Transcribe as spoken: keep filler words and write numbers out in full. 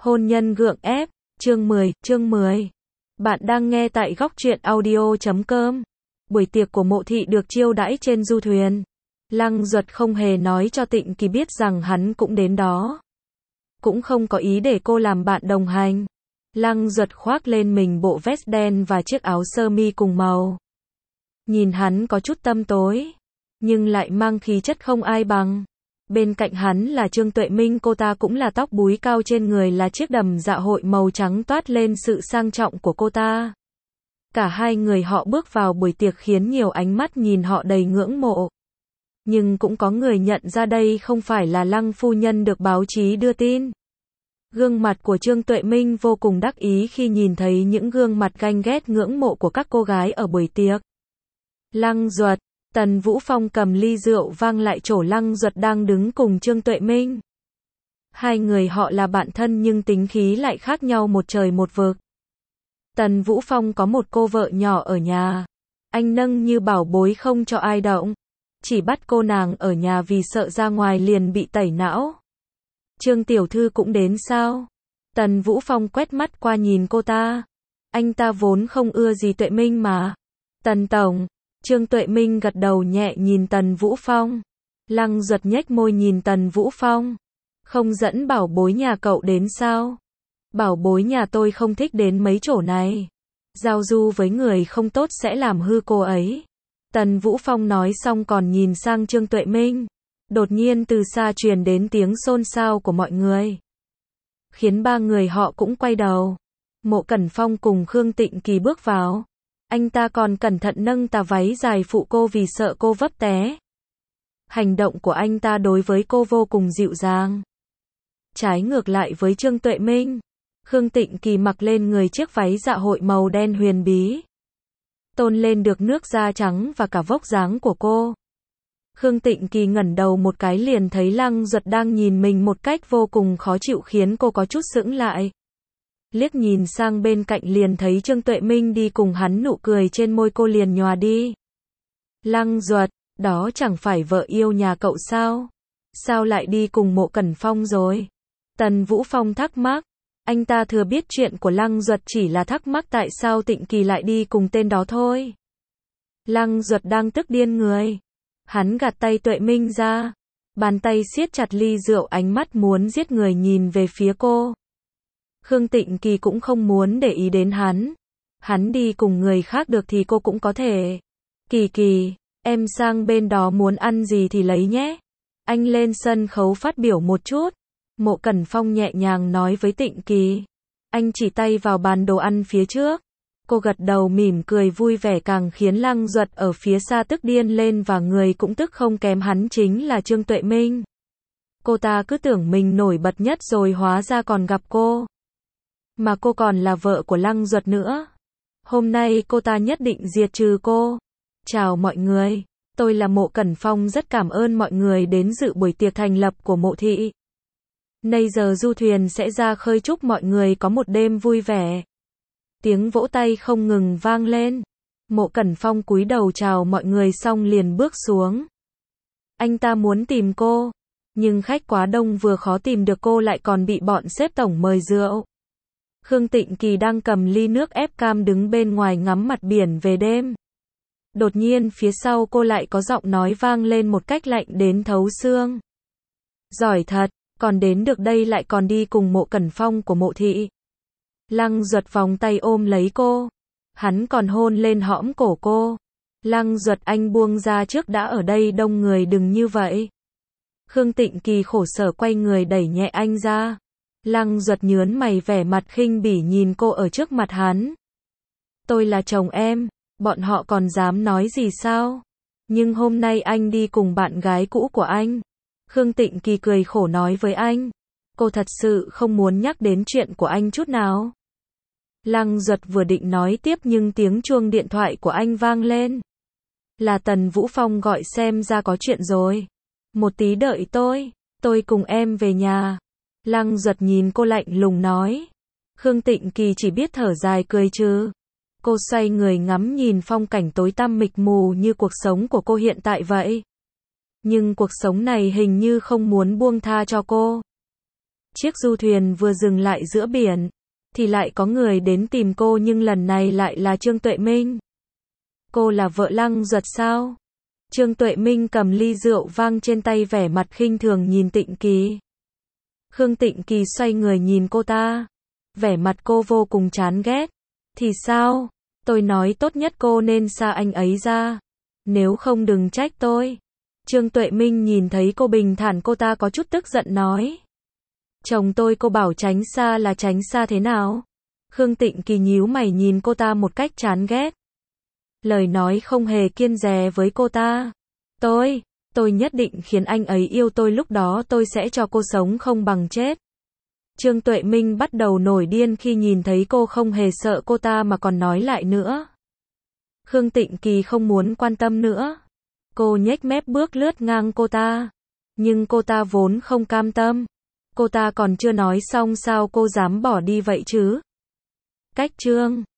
Hôn nhân gượng ép, chương mười, chương mười. Bạn đang nghe tại góc truyện audio chấm com. Buổi tiệc của Mộ Thị được chiêu đãi trên du thuyền. Lăng Duật không hề nói cho Tịnh Kỳ biết rằng hắn cũng đến đó. Cũng không có ý để cô làm bạn đồng hành. Lăng Duật khoác lên mình bộ vest đen và chiếc áo sơ mi cùng màu. Nhìn hắn có chút tăm tối, nhưng lại mang khí chất không ai bằng. Bên cạnh hắn là Trương Tuệ Minh, cô ta cũng là tóc búi cao, trên người là chiếc đầm dạ hội màu trắng toát lên sự sang trọng của cô ta. Cả hai người họ bước vào buổi tiệc khiến nhiều ánh mắt nhìn họ đầy ngưỡng mộ. Nhưng cũng có người nhận ra đây không phải là Lăng phu nhân được báo chí đưa tin. Gương mặt của Trương Tuệ Minh vô cùng đắc ý khi nhìn thấy những gương mặt ganh ghét ngưỡng mộ của các cô gái ở buổi tiệc. Lăng Duật, Tần Vũ Phong cầm ly rượu vang lại chỗ Lăng Duật đang đứng cùng Trương Tuệ Minh. Hai người họ là bạn thân nhưng tính khí lại khác nhau một trời một vực. Tần Vũ Phong có một cô vợ nhỏ ở nhà. Anh nâng như bảo bối không cho ai động. Chỉ bắt cô nàng ở nhà vì sợ ra ngoài liền bị tẩy não. Trương tiểu thư cũng đến sao? Tần Vũ Phong quét mắt qua nhìn cô ta. Anh ta vốn không ưa gì Tuệ Minh mà. Tần tổng. Trương Tuệ Minh gật đầu nhẹ nhìn Tần Vũ Phong. Lăng Duật nhếch môi nhìn Tần Vũ Phong. Không dẫn bảo bối nhà cậu đến sao? Bảo bối nhà tôi không thích đến mấy chỗ này. Giao du với người không tốt sẽ làm hư cô ấy. Tần Vũ Phong nói xong còn nhìn sang Trương Tuệ Minh. Đột nhiên từ xa truyền đến tiếng xôn xao của mọi người. Khiến ba người họ cũng quay đầu. Mộ Cẩn Phong cùng Khương Tịnh Kỳ bước vào. Anh ta còn cẩn thận nâng tà váy dài phụ cô vì sợ cô vấp té. Hành động của anh ta đối với cô vô cùng dịu dàng. Trái ngược lại với Trương Tuệ Minh, Khương Tịnh Kỳ mặc lên người chiếc váy dạ hội màu đen huyền bí. Tôn lên được nước da trắng và cả vóc dáng của cô. Khương Tịnh Kỳ ngẩng đầu một cái liền thấy Lăng Duật đang nhìn mình một cách vô cùng khó chịu khiến cô có chút sững lại. Liếc nhìn sang bên cạnh liền thấy Trương Tuệ Minh đi cùng hắn, nụ cười trên môi cô liền nhòa đi. Lăng Duật, đó chẳng phải vợ yêu nhà cậu sao? Sao lại đi cùng Mộ Cẩn Phong rồi? Tần Vũ Phong thắc mắc. Anh ta thừa biết chuyện của Lăng Duật, chỉ là thắc mắc tại sao Tịnh Kỳ lại đi cùng tên đó thôi. Lăng Duật đang tức điên người. Hắn gạt tay Tuệ Minh ra. Bàn tay siết chặt ly rượu, ánh mắt muốn giết người nhìn về phía cô. Khương Tịnh Kỳ cũng không muốn để ý đến hắn. Hắn đi cùng người khác được thì cô cũng có thể. Kỳ Kỳ, em sang bên đó muốn ăn gì thì lấy nhé. Anh lên sân khấu phát biểu một chút. Mộ Cẩn Phong nhẹ nhàng nói với Tịnh Kỳ. Anh chỉ tay vào bàn đồ ăn phía trước. Cô gật đầu mỉm cười vui vẻ, càng khiến Lăng Duật ở phía xa tức điên lên, và người cũng tức không kém hắn chính là Trương Tuệ Minh. Cô ta cứ tưởng mình nổi bật nhất rồi hóa ra còn gặp cô. Mà cô còn là vợ của Lăng Duật nữa. Hôm nay cô ta nhất định diệt trừ cô. Chào mọi người, tôi là Mộ Cẩn Phong, rất cảm ơn mọi người đến dự buổi tiệc thành lập của Mộ Thị. Nay giờ du thuyền sẽ ra khơi, chúc mọi người có một đêm vui vẻ. Tiếng vỗ tay không ngừng vang lên. Mộ Cẩn Phong cúi đầu chào mọi người xong liền bước xuống. Anh ta muốn tìm cô, nhưng khách quá đông, vừa khó tìm được cô lại còn bị bọn xếp tổng mời rượu. Khương Tịnh Kỳ đang cầm ly nước ép cam đứng bên ngoài ngắm mặt biển về đêm. Đột nhiên phía sau cô lại có giọng nói vang lên một cách lạnh đến thấu xương. Giỏi thật, còn đến được đây lại còn đi cùng Mộ Cẩn Phong của Mộ Thị. Lăng Duật vòng tay ôm lấy cô. Hắn còn hôn lên hõm cổ cô. Lăng Duật, anh buông ra trước đã, ở đây đông người, đừng như vậy. Khương Tịnh Kỳ khổ sở quay người đẩy nhẹ anh ra. Lăng Duật nhớn mày, vẻ mặt khinh bỉ nhìn cô ở trước mặt hắn. Tôi là chồng em, bọn họ còn dám nói gì sao? Nhưng hôm nay anh đi cùng bạn gái cũ của anh. Khương Tịnh Kỳ cười khổ nói với anh. Cô thật sự không muốn nhắc đến chuyện của anh chút nào. Lăng Duật vừa định nói tiếp nhưng tiếng chuông điện thoại của anh vang lên. Là Tần Vũ Phong gọi, xem ra có chuyện rồi. Một tí đợi tôi, tôi cùng em về nhà. Lăng Duật nhìn cô lạnh lùng nói. Khương Tịnh Kỳ chỉ biết thở dài cười trừ. Cô xoay người ngắm nhìn phong cảnh tối tăm mịt mù như cuộc sống của cô hiện tại vậy. Nhưng cuộc sống này hình như không muốn buông tha cho cô. Chiếc du thuyền vừa dừng lại giữa biển, thì lại có người đến tìm cô, nhưng lần này lại là Trương Tuệ Minh. Cô là vợ Lăng Duật sao? Trương Tuệ Minh cầm ly rượu vang trên tay, vẻ mặt khinh thường nhìn Tịnh Kỳ. Khương Tịnh Kỳ xoay người nhìn cô ta. Vẻ mặt cô vô cùng chán ghét. Thì sao? Tôi nói tốt nhất cô nên xa anh ấy ra. Nếu không đừng trách tôi. Trương Tuệ Minh nhìn thấy cô bình thản, cô ta có chút tức giận nói. Chồng tôi, cô bảo tránh xa là tránh xa thế nào? Khương Tịnh Kỳ nhíu mày nhìn cô ta một cách chán ghét. Lời nói không hề kiêng dè với cô ta. Tôi, tôi nhất định khiến anh ấy yêu tôi, lúc đó tôi sẽ cho cô sống không bằng chết. Trương Tuệ Minh bắt đầu nổi điên khi nhìn thấy cô không hề sợ cô ta mà còn nói lại nữa. Khương Tịnh Kỳ không muốn quan tâm nữa. Cô nhếch mép bước lướt ngang cô ta. Nhưng cô ta vốn không cam tâm. Cô ta còn chưa nói xong sao cô dám bỏ đi vậy chứ? Cách Trương